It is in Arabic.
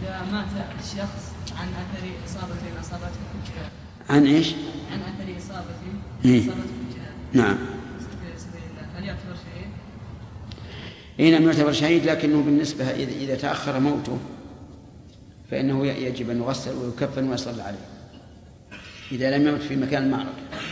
إذا مات الشخص عن أثر إصابة أصابته في الجهاد. عن إيش؟ عن أثر إصابة أصابته في الجهاد. نعم. في سبيل الله هل يعتبر شهيد؟ إيه نعم يعتبر شهيد، لكنه بالنسبة إذا تأخر موته فإنه يجب أن يغسل ويكفن ويصلى عليه إذا لم يمت في مكان المعركة.